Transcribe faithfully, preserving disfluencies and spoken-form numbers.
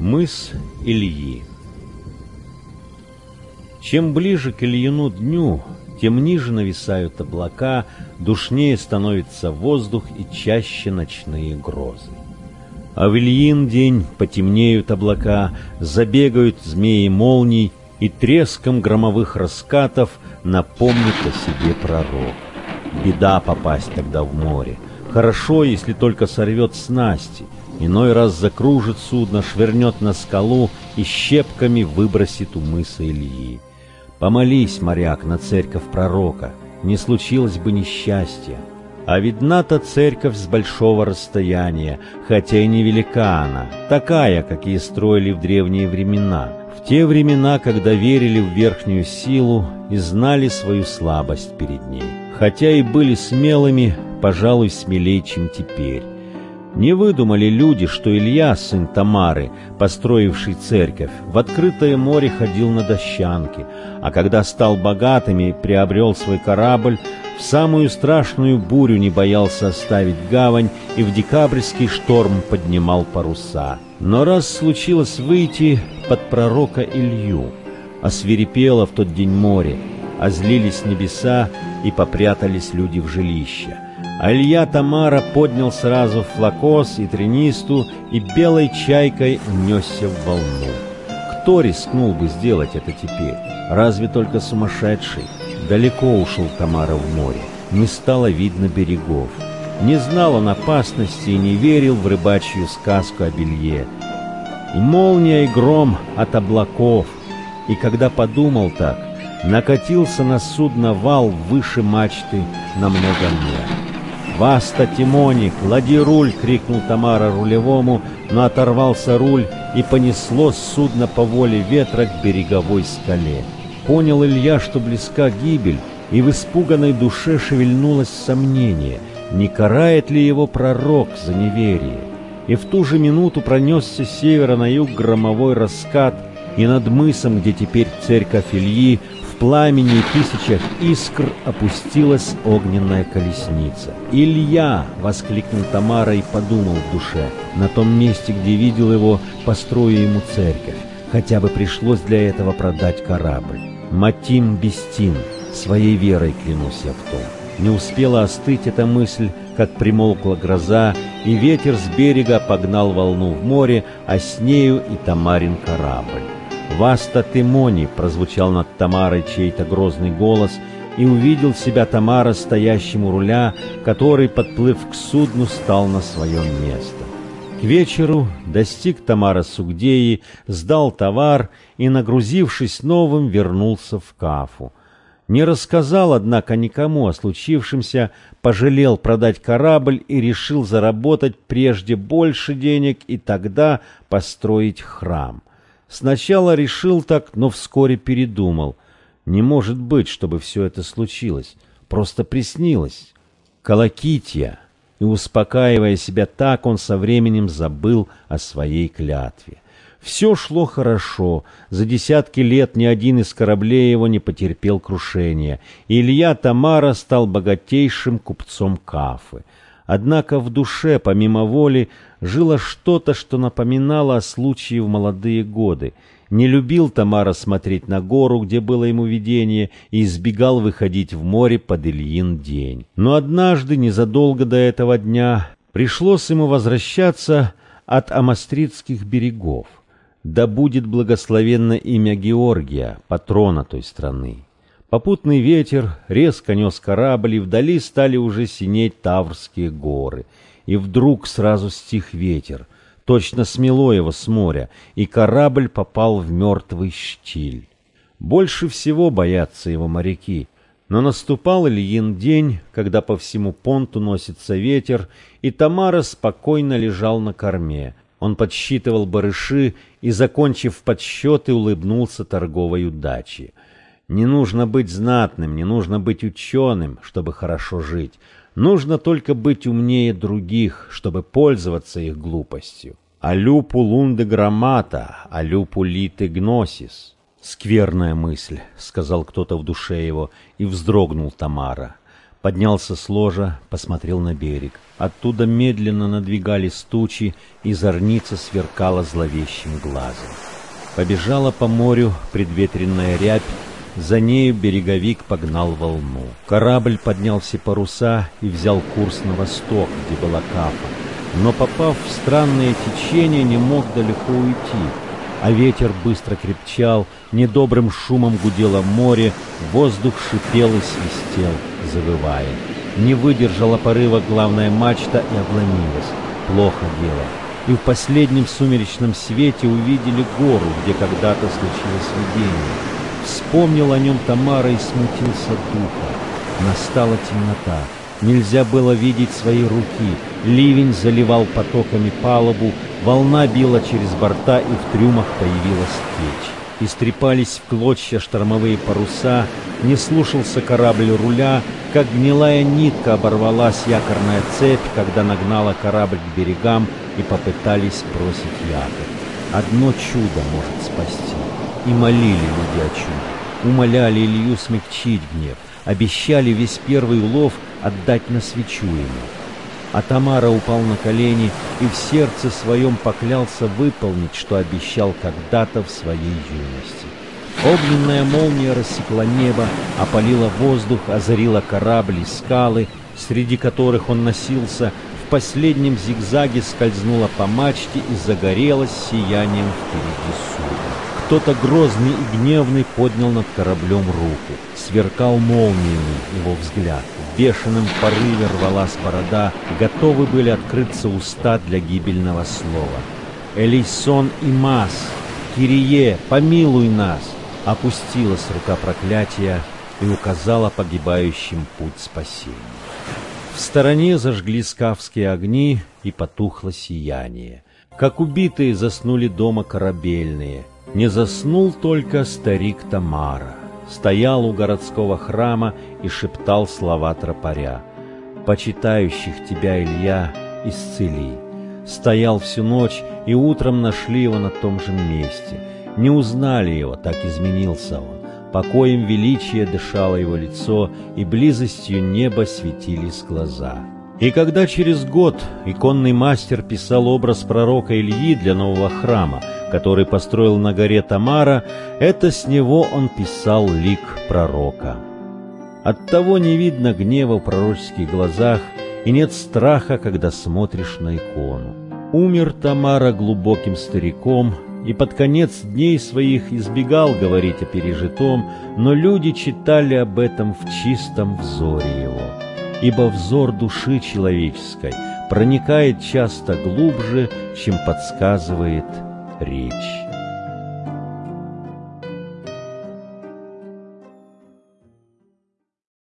Мыс Ильи. Чем ближе к Ильину дню, тем ниже нависают облака, душнее становится воздух и чаще ночные грозы. А в Ильин день потемнеют облака, забегают змеи молний, и треском громовых раскатов напомнит о себе пророк. Беда попасть тогда в море. Хорошо, если только сорвет снасти. Иной раз закружит судно, швырнет на скалу и щепками выбросит у мыса Ильи. Помолись, моряк, на церковь пророка, не случилось бы несчастья. А видна-то церковь с большого расстояния, хотя и невелика она, такая, какие строили в древние времена, в те времена, когда верили в верхнюю силу и знали свою слабость перед ней, хотя и были смелыми, пожалуй, смелее, чем теперь. Не выдумали люди, что Илья, сын Тамары, построивший церковь, в открытое море ходил на дощанке, а когда стал богатым и приобрел свой корабль, в самую страшную бурю не боялся оставить гавань и в декабрьский шторм поднимал паруса. Но раз случилось выйти под пророка Илью, освирепело в тот день море, озлились небеса и попрятались люди в жилища. А Илья Тамара поднял сразу флакос и тренисту и белой чайкой несся в волну. Кто рискнул бы сделать это теперь? Разве только сумасшедший? Далеко ушел Тамара в море, не стало видно берегов. Не знал он опасности и не верил в рыбачью сказку об Илье. И молния, и гром от облаков. И когда подумал так, накатился на судно вал выше мачты на много мер. «Васта, Тимони, клади руль!» — крикнул Тамара рулевому, но оторвался руль, и понесло судно по воле ветра к береговой скале. Понял Илья, что близка гибель, и в испуганной душе шевельнулось сомнение, не карает ли его пророк за неверие. И в ту же минуту пронесся с севера на юг громовой раскат, и над мысом, где теперь церковь Ильи, в пламени и тысячах искр опустилась огненная колесница. «Илья!» — воскликнул Тамара и подумал в душе. На том месте, где видел его, построю ему церковь. Хотя бы пришлось для этого продать корабль. Матим Бестин, своей верой клянусь я в том. Не успела остыть эта мысль, как примолкла гроза, и ветер с берега погнал волну в море, а с нею и Тамарин корабль. «Васта Тимони!» — прозвучал над Тамарой чей-то грозный голос, и увидел себя Тамара стоящим у руля, который, подплыв к судну, стал на свое место. К вечеру достиг Тамара Сугдеи, сдал товар и, нагрузившись новым, вернулся в Кафу. Не рассказал, однако, никому о случившемся, пожалел продать корабль и решил заработать прежде больше денег и тогда построить храм. Сначала решил так, но вскоре передумал. Не может быть, чтобы все это случилось. Просто приснилось. Колокитья. И, успокаивая себя так, он со временем забыл о своей клятве. Все шло хорошо. За десятки лет ни один из кораблей его не потерпел крушения. И Илья Тамара стал богатейшим купцом Кафы. Однако в душе, помимо воли, жило что-то, что напоминало о случае в молодые годы. Не любил Тамара смотреть на гору, где было ему видение, и избегал выходить в море под Ильин день. Но однажды, незадолго до этого дня, пришлось ему возвращаться от Амастридских берегов. Да будет благословенно имя Георгия, патрона той страны. Попутный ветер резко нес корабль, и вдали стали уже синеть Таврские горы. И вдруг сразу стих ветер, точно смело его с моря, и корабль попал в мертвый штиль. Больше всего боятся его моряки. Но наступал Ильин день, когда по всему понту носится ветер, и Тамара спокойно лежал на корме. Он подсчитывал барыши и, закончив подсчеты, улыбнулся торговой удаче. Не нужно быть знатным, не нужно быть ученым, чтобы хорошо жить. Нужно только быть умнее других, чтобы пользоваться их глупостью. «Алюпу лунде граммата, алюпу лите гносис». «Скверная мысль», — сказал кто-то в душе его, и вздрогнул Тамара. Поднялся с ложа, посмотрел на берег. Оттуда медленно надвигались тучи, и зорница сверкала зловещим глазом. Побежала по морю предветренная рябь, за нею береговик погнал волну. Корабль поднял все паруса и взял курс на восток, где была Кафа, но, попав в странное течение, не мог далеко уйти. А ветер быстро крепчал, недобрым шумом гудело море, воздух шипел и свистел, завывая. Не выдержала порыва главная мачта и обломилась. Плохо дело. И в последнем сумеречном свете увидели гору, где когда-то случилось видение. Вспомнил о нем Тамара и смутился духа. Настала темнота. Нельзя было видеть свои руки. Ливень заливал потоками палубу, волна била через борта, и в трюмах появилась течь. Истрепались в клочья штормовые паруса, не слушался корабль руля, как гнилая нитка оборвалась якорная цепь, когда нагнала корабль к берегам и попытались бросить якорь. Одно чудо может спасти. И молили люди о чуде, умоляли Илью смягчить гнев, обещали весь первый улов отдать на свечу ему. А Тамара упал на колени и в сердце своем поклялся выполнить, что обещал когда-то в своей юности. Огненная молния рассекла небо, опалила воздух, озарила корабль и скалы, среди которых он носился, в последнем зигзаге скользнула по мачте и загорелась сиянием впереди судна. Кто-то грозный и гневный поднял над кораблем руку. Сверкал молниями его взгляд. В бешеном порыве рвалась борода, готовы были открыться уста для гибельного слова. «Элейсон и Мас! Кирие, помилуй нас!» Опустилась рука проклятия и указала погибающим путь спасения. В стороне зажгли скафские огни, и потухло сияние. Как убитые заснули дома корабельные. Не заснул только старик Тамара. Стоял у городского храма и шептал слова тропаря. «Почитающих тебя, Илья, исцели». Стоял всю ночь, и утром нашли его на том же месте. Не узнали его, так изменился он. Покоем величия дышало его лицо, и близостью неба светились глаза. И когда через год иконный мастер писал образ пророка Ильи для нового храма, который построил на горе Тамара, это с него он писал лик пророка. Оттого не видно гнева в пророческих глазах, и нет страха, когда смотришь на икону. Умер Тамара глубоким стариком, и под конец дней своих избегал говорить о пережитом, но люди читали об этом в чистом взоре его. Ибо взор души человеческой проникает часто глубже, чем подсказывает речь.